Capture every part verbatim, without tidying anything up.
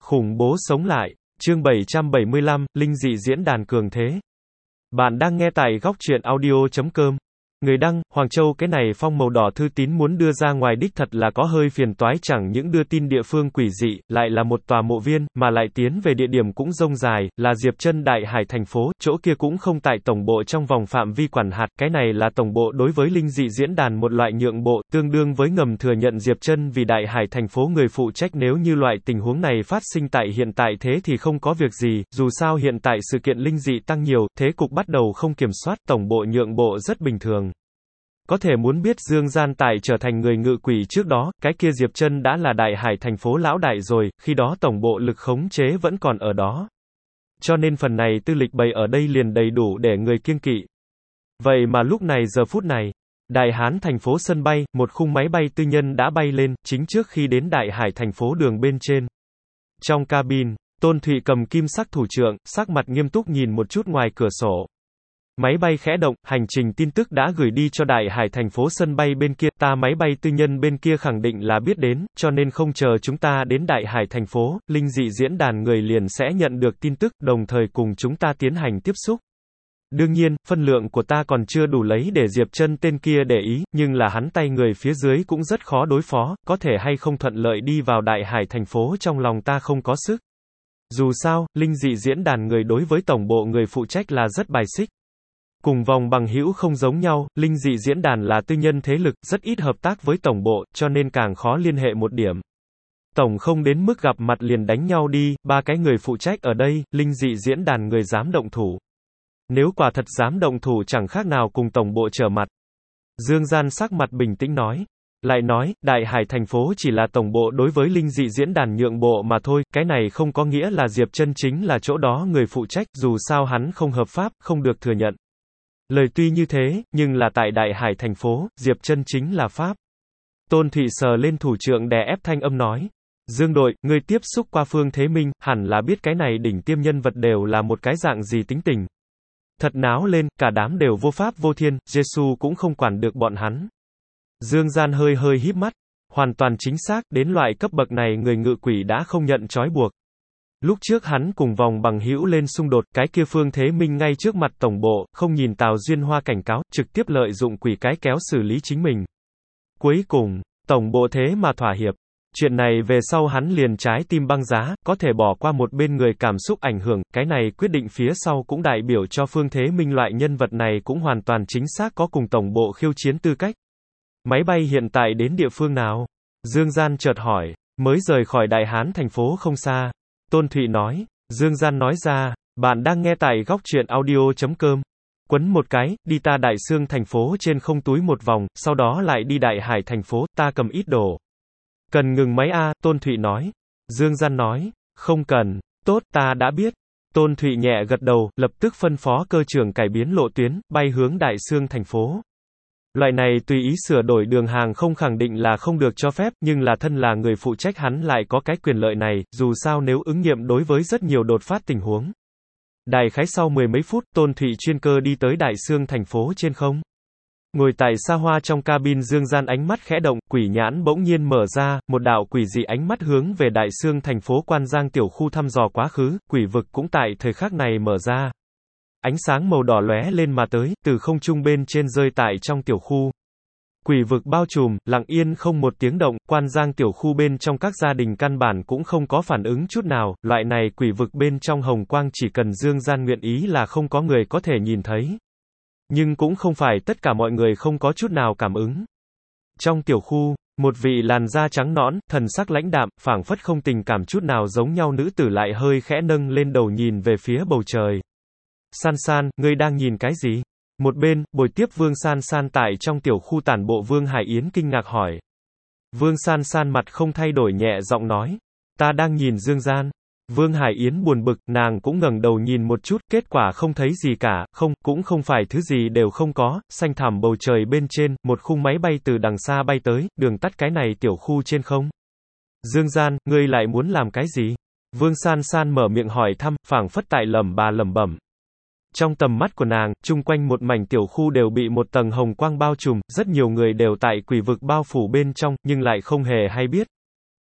Khủng bố sống lại. Chương bảy trăm bảy mươi lăm, Linh dị diễn đàn cường thế. Bạn đang nghe tại góc truyện audio chấm com. Người đăng, Hoàng Châu cái này phong màu đỏ thư tín muốn đưa ra ngoài đích thật là có hơi phiền toái, chẳng những đưa tin địa phương quỷ dị, lại là một tòa mộ viên, mà lại tiến về địa điểm cũng rông dài, là Diệp Chân Đại Hải thành phố, chỗ kia cũng không tại tổng bộ trong vòng phạm vi quản hạt, cái này là tổng bộ đối với linh dị diễn đàn một loại nhượng bộ, tương đương với ngầm thừa nhận Diệp Chân vì Đại Hải thành phố người phụ trách. Nếu như loại tình huống này phát sinh tại hiện tại thế thì không có việc gì, dù sao hiện tại sự kiện linh dị tăng nhiều, thế cục bắt đầu không kiểm soát, tổng bộ nhượng bộ rất bình thường. Có thể muốn biết Dương Gian Tài trở thành người ngự quỷ trước đó, cái kia Diệp Chân đã là Đại Hải thành phố lão đại rồi, khi đó tổng bộ lực khống chế vẫn còn ở đó. Cho nên phần này tư lịch bày ở đây liền đầy đủ để người kiêng kỵ. Vậy mà lúc này giờ phút này, Đại Hán thành phố sân bay, một khung máy bay tư nhân đã bay lên, chính trước khi đến Đại Hải thành phố đường bên trên. Trong cabin, Tôn Thụy cầm kim sắc thủ trượng, sắc mặt nghiêm túc nhìn một chút ngoài cửa sổ. Máy bay khẽ động, hành trình tin tức đã gửi đi cho Đại Hải thành phố sân bay bên kia, ta máy bay tư nhân bên kia khẳng định là biết đến, cho nên không chờ chúng ta đến Đại Hải thành phố, linh dị diễn đàn người liền sẽ nhận được tin tức, đồng thời cùng chúng ta tiến hành tiếp xúc. Đương nhiên, phân lượng của ta còn chưa đủ lấy để Diệp Chân tên kia để ý, nhưng là hắn tay người phía dưới cũng rất khó đối phó, có thể hay không thuận lợi đi vào Đại Hải thành phố trong lòng ta không có sức. Dù sao, linh dị diễn đàn người đối với tổng bộ người phụ trách là rất bài xích. Cùng vòng bằng hữu không giống nhau, linh dị diễn đàn là tư nhân thế lực, rất ít hợp tác với tổng bộ, cho nên càng khó liên hệ một điểm. Tổng không đến mức gặp mặt liền đánh nhau đi, ba cái người phụ trách ở đây, linh dị diễn đàn người dám động thủ. Nếu quả thật dám động thủ chẳng khác nào cùng tổng bộ trở mặt. Dương Gian sắc mặt bình tĩnh nói. Lại nói, Đại Hải thành phố chỉ là tổng bộ đối với linh dị diễn đàn nhượng bộ mà thôi, cái này không có nghĩa là Diệp Chân chính là chỗ đó người phụ trách, dù sao hắn không hợp pháp, không được thừa nhận. Lời tuy như thế, nhưng là tại Đại Hải thành phố, Diệp Chân chính là pháp. Tôn Thụy sờ lên thủ trượng đè ép thanh âm nói. Dương đội, ngươi tiếp xúc qua Phương Thế Minh, hẳn là biết cái này đỉnh tiêm nhân vật đều là một cái dạng gì tính tình. Thật náo lên, cả đám đều vô pháp vô thiên, Giê-xu cũng không quản được bọn hắn. Dương Gian hơi hơi híp mắt. Hoàn toàn chính xác, đến loại cấp bậc này người ngự quỷ đã không nhận trói buộc. Lúc trước hắn cùng vòng bằng hữu lên xung đột, cái kia Phương Thế Minh ngay trước mặt tổng bộ, không nhìn Tào Duyên Hoa cảnh cáo, trực tiếp lợi dụng quỷ cái kéo xử lý chính mình. Cuối cùng, tổng bộ thế mà thỏa hiệp. Chuyện này về sau hắn liền trái tim băng giá, có thể bỏ qua một bên người cảm xúc ảnh hưởng, cái này quyết định phía sau cũng đại biểu cho Phương Thế Minh loại nhân vật này cũng hoàn toàn chính xác có cùng tổng bộ khiêu chiến tư cách. Máy bay hiện tại đến địa phương nào? Dương Gian chợt hỏi. Mới rời khỏi Đại Hán thành phố không xa. Tôn Thụy nói. Dương Gian nói ra. Bạn đang nghe tại góc truyện audio chấm com. Quấn một cái, đi ta Đại Xương thành phố trên không túi một vòng, sau đó lại đi Đại Hải thành phố, ta cầm ít đồ. Cần ngừng máy a? Tôn Thụy nói. Dương Gian nói. Không cần. Tốt, ta đã biết. Tôn Thụy nhẹ gật đầu, lập tức phân phó cơ trưởng cải biến lộ tuyến, bay hướng Đại Xương thành phố. Loại này tùy ý sửa đổi đường hàng không khẳng định là không được cho phép, nhưng là thân là người phụ trách hắn lại có cái quyền lợi này, dù sao nếu ứng nghiệm đối với rất nhiều đột phát tình huống. Đại khái sau mười mấy phút, Tôn Thụy chuyên cơ đi tới Đại Xương thành phố trên không. Ngồi tại xa hoa trong cabin, Dương Gian ánh mắt khẽ động, quỷ nhãn bỗng nhiên mở ra, một đạo quỷ dị ánh mắt hướng về Đại Xương thành phố Quan Giang tiểu khu thăm dò quá khứ, quỷ vực cũng tại thời khắc này mở ra. Ánh sáng màu đỏ lóe lên mà tới, từ không trung bên trên rơi tại trong tiểu khu. Quỷ vực bao trùm, lặng yên không một tiếng động, Quan Giang tiểu khu bên trong các gia đình căn bản cũng không có phản ứng chút nào, loại này quỷ vực bên trong hồng quang chỉ cần Dương Gian nguyện ý là không có người có thể nhìn thấy. Nhưng cũng không phải tất cả mọi người không có chút nào cảm ứng. Trong tiểu khu, một vị làn da trắng nõn, thần sắc lãnh đạm, phảng phất không tình cảm chút nào giống nhau nữ tử lại hơi khẽ nâng lên đầu nhìn về phía bầu trời. San San, ngươi đang nhìn cái gì? Một bên, bồi tiếp Vương San San tại trong tiểu khu tản bộ Vương Hải Yến kinh ngạc hỏi. Vương San San mặt không thay đổi nhẹ giọng nói. Ta đang nhìn Dương Gian. Vương Hải Yến buồn bực, nàng cũng ngẩng đầu nhìn một chút, kết quả không thấy gì cả, không, cũng không phải thứ gì đều không có, xanh thẳm bầu trời bên trên, một khung máy bay từ đằng xa bay tới, đường tắt cái này tiểu khu trên không. Dương Gian, ngươi lại muốn làm cái gì? Vương San San mở miệng hỏi thăm, phảng phất tại lẩm bà lẩm bẩm. Trong tầm mắt của nàng, chung quanh một mảnh tiểu khu đều bị một tầng hồng quang bao trùm, rất nhiều người đều tại quỷ vực bao phủ bên trong, nhưng lại không hề hay biết.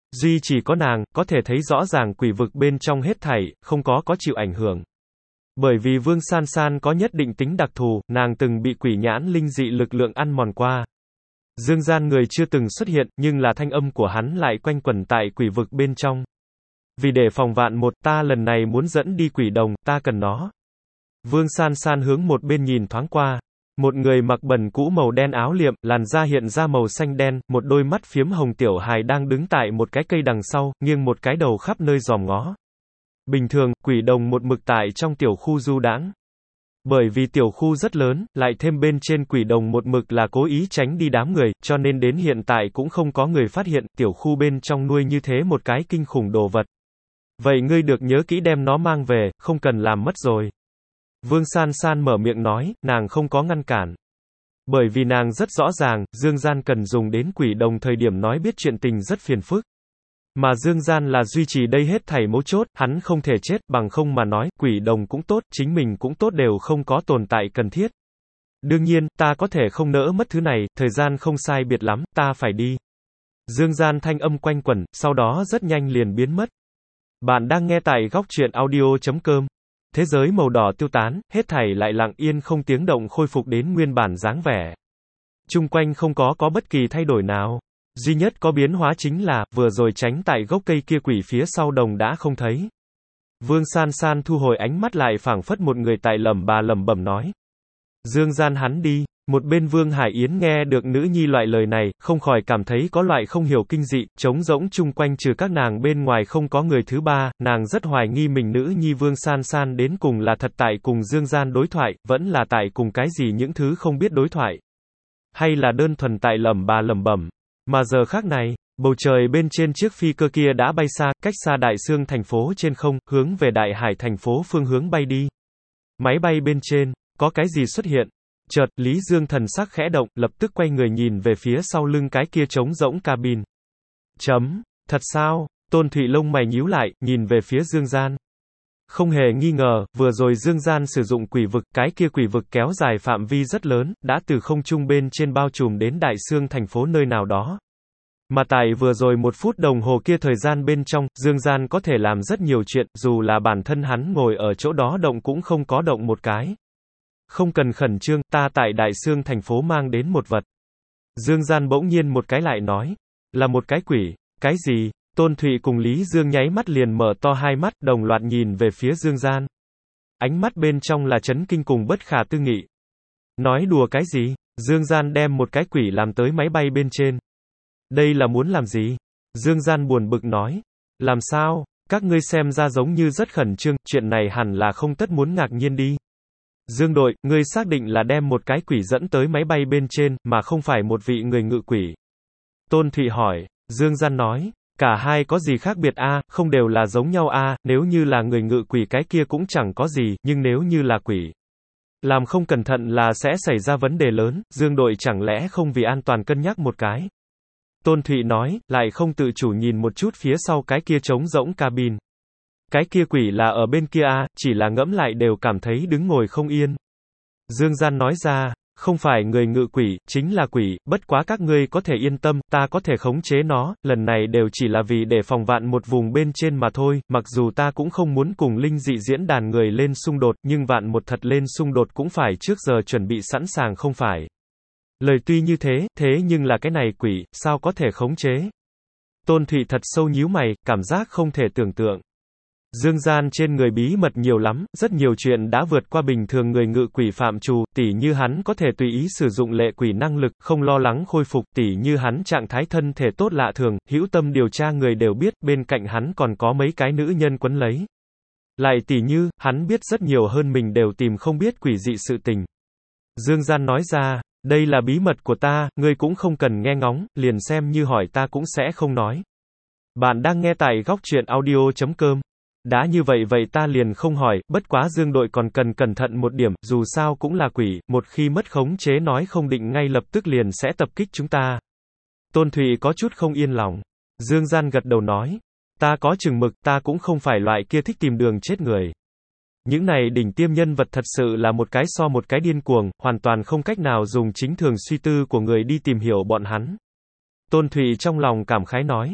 Duy chỉ có nàng, có thể thấy rõ ràng quỷ vực bên trong hết thảy, không có có chịu ảnh hưởng. Bởi vì Vương San San có nhất định tính đặc thù, nàng từng bị quỷ nhãn linh dị lực lượng ăn mòn qua. Dương Gian người chưa từng xuất hiện, nhưng là thanh âm của hắn lại quanh quẩn tại quỷ vực bên trong. Vì để phòng vạn một, ta lần này muốn dẫn đi quỷ đồng, ta cần nó. Vương San San hướng một bên nhìn thoáng qua. Một người mặc bần cũ màu đen áo liệm, làn da hiện ra màu xanh đen, một đôi mắt phiếm hồng tiểu hài đang đứng tại một cái cây đằng sau, nghiêng một cái đầu khắp nơi dòm ngó. Bình thường, quỷ đồng một mực tại trong tiểu khu du đãng. Bởi vì tiểu khu rất lớn, lại thêm bên trên quỷ đồng một mực là cố ý tránh đi đám người, cho nên đến hiện tại cũng không có người phát hiện, tiểu khu bên trong nuôi như thế một cái kinh khủng đồ vật. Vậy ngươi được nhớ kỹ đem nó mang về, không cần làm mất rồi. Vương San San mở miệng nói, nàng không có ngăn cản. Bởi vì nàng rất rõ ràng, Dương Gian cần dùng đến quỷ đồng thời điểm nói biết chuyện tình rất phiền phức. Mà Dương Gian là duy trì đây hết thảy mấu chốt, hắn không thể chết, bằng không mà nói, quỷ đồng cũng tốt, chính mình cũng tốt đều không có tồn tại cần thiết. Đương nhiên, ta có thể không nỡ mất thứ này, thời gian không sai biệt lắm, ta phải đi. Dương Gian thanh âm quanh quẩn, sau đó rất nhanh liền biến mất. Bạn đang nghe tại góc truyện audio chấm com. Thế giới màu đỏ tiêu tán, hết thảy lại lặng yên không tiếng động khôi phục đến nguyên bản dáng vẻ. Chung quanh không có có bất kỳ thay đổi nào. Duy nhất có biến hóa chính là, vừa rồi tránh tại gốc cây kia quỷ phía sau đồng đã không thấy. Vương San San thu hồi ánh mắt lại phảng phất một người tại lẩm bà lẩm bẩm nói. Dương Gian hắn đi. Một bên Vương Hải Yến nghe được nữ nhi loại lời này, không khỏi cảm thấy có loại không hiểu kinh dị, trống rỗng chung quanh trừ các nàng bên ngoài không có người thứ ba, nàng rất hoài nghi mình nữ nhi Vương San San đến cùng là thật tại cùng Dương Gian đối thoại, vẫn là tại cùng cái gì những thứ không biết đối thoại. Hay là đơn thuần tại lẩm bà lẩm bẩm. Mà giờ khác này, bầu trời bên trên chiếc phi cơ kia đã bay xa, cách xa Đại Xương thành phố trên không, hướng về Đại Hải thành phố phương hướng bay đi. Máy bay bên trên, có cái gì xuất hiện? Chợt, Lý Dương thần sắc khẽ động, lập tức quay người nhìn về phía sau lưng cái kia trống rỗng cabin. Chấm, thật sao? Tôn Thụy lông mày nhíu lại, nhìn về phía Dương Gian. Không hề nghi ngờ, vừa rồi Dương Gian sử dụng quỷ vực, cái kia quỷ vực kéo dài phạm vi rất lớn, đã từ không trung bên trên bao trùm đến Đại Xương thành phố nơi nào đó. Mà tại vừa rồi một phút đồng hồ kia thời gian bên trong, Dương Gian có thể làm rất nhiều chuyện, dù là bản thân hắn ngồi ở chỗ đó động cũng không có động một cái. Không cần khẩn trương, ta tại Đại Xương thành phố mang đến một vật. Dương Gian bỗng nhiên một cái lại nói. Là một cái quỷ. Cái gì? Tôn Thụy cùng Lý Dương nháy mắt liền mở to hai mắt, đồng loạt nhìn về phía Dương Gian. Ánh mắt bên trong là chấn kinh cùng bất khả tư nghị. Nói đùa cái gì? Dương Gian đem một cái quỷ làm tới máy bay bên trên. Đây là muốn làm gì? Dương Gian buồn bực nói. Làm sao? Các ngươi xem ra giống như rất khẩn trương, chuyện này hẳn là không tất muốn ngạc nhiên đi. Dương đội, ngươi xác định là đem một cái quỷ dẫn tới máy bay bên trên, mà không phải một vị người ngự quỷ. Tôn Thụy hỏi. Dương Gian nói. Cả hai có gì khác biệt a, à, không đều là giống nhau a, à, nếu như là người ngự quỷ cái kia cũng chẳng có gì, nhưng nếu như là quỷ. Làm không cẩn thận là sẽ xảy ra vấn đề lớn, Dương đội chẳng lẽ không vì an toàn cân nhắc một cái. Tôn Thụy nói, lại không tự chủ nhìn một chút phía sau cái kia trống rỗng cabin. Cái kia quỷ là ở bên kia a, à, chỉ là ngẫm lại đều cảm thấy đứng ngồi không yên. Dương Gian nói ra, không phải người ngự quỷ, chính là quỷ, bất quá các ngươi có thể yên tâm, ta có thể khống chế nó, lần này đều chỉ là vì để phòng vạn một vùng bên trên mà thôi, mặc dù ta cũng không muốn cùng linh dị diễn đàn người lên xung đột, nhưng vạn một thật lên xung đột cũng phải trước giờ chuẩn bị sẵn sàng không phải. Lời tuy như thế, thế nhưng là cái này quỷ, sao có thể khống chế? Tôn Thụy thật sâu nhíu mày, cảm giác không thể tưởng tượng. Dương Gian trên người bí mật nhiều lắm, rất nhiều chuyện đã vượt qua bình thường người ngự quỷ phạm trù, tỉ như hắn có thể tùy ý sử dụng lệ quỷ năng lực, không lo lắng khôi phục, tỉ như hắn trạng thái thân thể tốt lạ thường, hữu tâm điều tra người đều biết, bên cạnh hắn còn có mấy cái nữ nhân quấn lấy. Lại tỉ như, hắn biết rất nhiều hơn mình đều tìm không biết quỷ dị sự tình. Dương Gian nói ra, đây là bí mật của ta, ngươi cũng không cần nghe ngóng, liền xem như hỏi ta cũng sẽ không nói. Bạn đang nghe tại góc truyện audio chấm com. Đã như vậy vậy ta liền không hỏi, bất quá Dương đội còn cần cẩn thận một điểm, dù sao cũng là quỷ, một khi mất khống chế nói không định ngay lập tức liền sẽ tập kích chúng ta. Tôn Thụy có chút không yên lòng. Dương Gian gật đầu nói, ta có chừng mực, ta cũng không phải loại kia thích tìm đường chết người. Những này đỉnh tiêm nhân vật thật sự là một cái so một cái điên cuồng, hoàn toàn không cách nào dùng chính thường suy tư của người đi tìm hiểu bọn hắn. Tôn Thụy trong lòng cảm khái nói.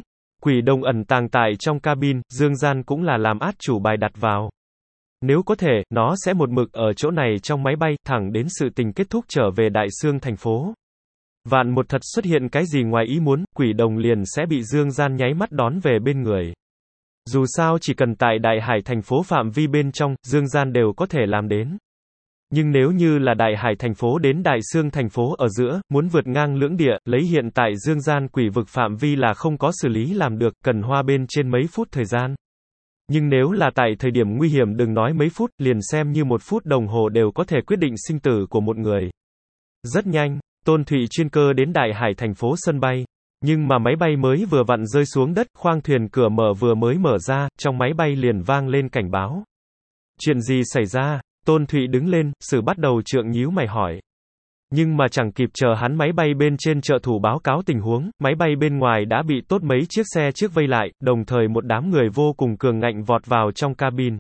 Quỷ đồng ẩn tàng tại trong cabin, dương gian cũng là làm át chủ bài đặt vào. Nếu có thể, nó sẽ một mực ở chỗ này trong máy bay, thẳng đến sự tình kết thúc trở về Đại Xương thành phố. Vạn một thật xuất hiện cái gì ngoài ý muốn, quỷ đồng liền sẽ bị dương gian nháy mắt đón về bên người. Dù sao chỉ cần tại Đại Hải thành phố phạm vi bên trong, dương gian đều có thể làm đến. Nhưng nếu như là Đại Hải thành phố đến Đại Xương thành phố ở giữa, muốn vượt ngang lưỡng địa, lấy hiện tại dương gian quỷ vực phạm vi là không có xử lý làm được, cần hoa bên trên mấy phút thời gian. Nhưng nếu là tại thời điểm nguy hiểm đừng nói mấy phút, liền xem như một phút đồng hồ đều có thể quyết định sinh tử của một người. Rất nhanh, Tôn Thụy chuyên cơ đến Đại Hải thành phố sân bay. Nhưng mà máy bay mới vừa vặn rơi xuống đất, khoang thuyền cửa mở vừa mới mở ra, trong máy bay liền vang lên cảnh báo. Chuyện gì xảy ra? Tôn Thụy đứng lên, Sử bắt đầu trượng nhíu mày hỏi. Nhưng mà chẳng kịp chờ hắn máy bay bên trên trợ thủ báo cáo tình huống, máy bay bên ngoài đã bị tốt mấy chiếc xe trước vây lại, đồng thời một đám người vô cùng cường ngạnh vọt vào trong cabin.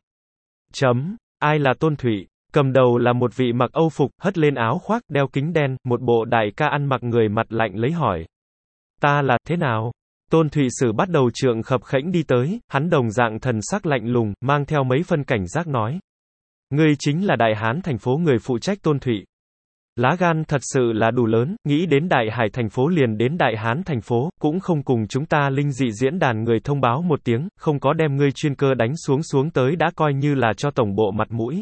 Chấm. Ai là Tôn Thụy? Cầm đầu là một vị mặc âu phục, hất lên áo khoác, đeo kính đen, một bộ đại ca ăn mặc người mặt lạnh lấy hỏi. Ta là, thế nào? Tôn Thụy Sử bắt đầu trượng khập khẽnh đi tới, hắn đồng dạng thần sắc lạnh lùng, mang theo mấy phân cảnh giác nói. Ngươi chính là Đại Hán thành phố người phụ trách Tôn Thụy. Lá gan thật sự là đủ lớn, nghĩ đến Đại Hải thành phố liền đến Đại Hán thành phố, cũng không cùng chúng ta linh dị diễn đàn người thông báo một tiếng, không có đem ngươi chuyên cơ đánh xuống xuống tới đã coi như là cho tổng bộ mặt mũi.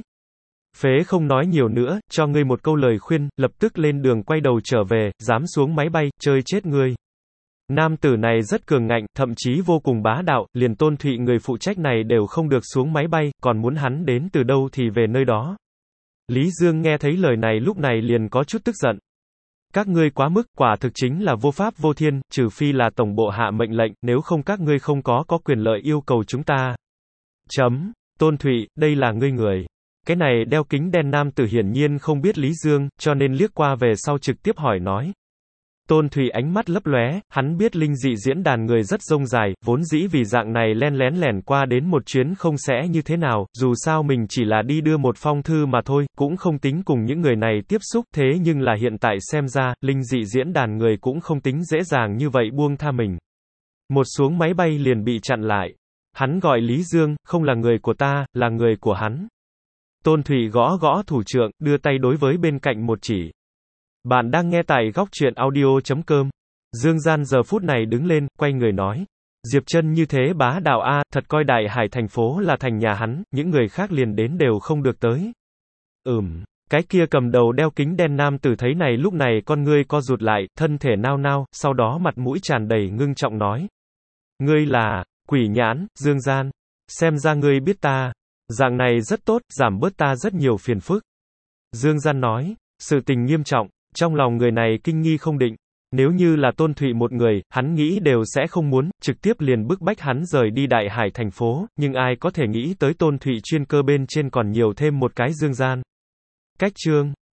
Phế không nói nhiều nữa, cho ngươi một câu lời khuyên, lập tức lên đường quay đầu trở về, dám xuống máy bay, chơi chết ngươi. Nam tử này rất cường ngạnh, thậm chí vô cùng bá đạo, liền Tôn Thụy người phụ trách này đều không được xuống máy bay, còn muốn hắn đến từ đâu thì về nơi đó. Lý Dương nghe thấy lời này lúc này liền có chút tức giận. Các ngươi quá mức, quả thực chính là vô pháp vô thiên, trừ phi là tổng bộ hạ mệnh lệnh, nếu không các ngươi không có có quyền lợi yêu cầu chúng ta. Chấm. Tôn Thụy, đây là ngươi người. Cái này đeo kính đen nam tử hiển nhiên không biết Lý Dương, cho nên liếc qua về sau trực tiếp hỏi nói. Tôn Thụy ánh mắt lấp lóe, hắn biết linh dị diễn đàn người rất rông dài, vốn dĩ vì dạng này len lén lẻn qua đến một chuyến không sẽ như thế nào, dù sao mình chỉ là đi đưa một phong thư mà thôi, cũng không tính cùng những người này tiếp xúc, thế nhưng là hiện tại xem ra, linh dị diễn đàn người cũng không tính dễ dàng như vậy buông tha mình. Một xuống máy bay liền bị chặn lại. Hắn gọi Lý Dương, không là người của ta, là người của hắn. Tôn Thụy gõ gõ thủ trượng, đưa tay đối với bên cạnh một chỉ. Bạn đang nghe tại góc truyện audio chấm com. Dương Gian giờ phút này đứng lên, quay người nói. Diệp Trân như thế bá đạo a, thật coi Đại Hải thành phố là thành nhà hắn, những người khác liền đến đều không được tới. Ừm, cái kia cầm đầu đeo kính đen nam tử thấy này lúc này con ngươi co rụt lại, thân thể nao nao, sau đó mặt mũi tràn đầy ngưng trọng nói. Ngươi là, Quỷ Nhãn, Dương Gian. Xem ra ngươi biết ta. Dạng này rất tốt, giảm bớt ta rất nhiều phiền phức. Dương Gian nói, sự tình nghiêm trọng. Trong lòng người này kinh nghi không định, nếu như là Tôn Thụy một người, hắn nghĩ đều sẽ không muốn, trực tiếp liền bức bách hắn rời đi Đại Hải thành phố, nhưng ai có thể nghĩ tới Tôn Thụy chuyên cơ bên trên còn nhiều thêm một cái Dương Gian. Cách chương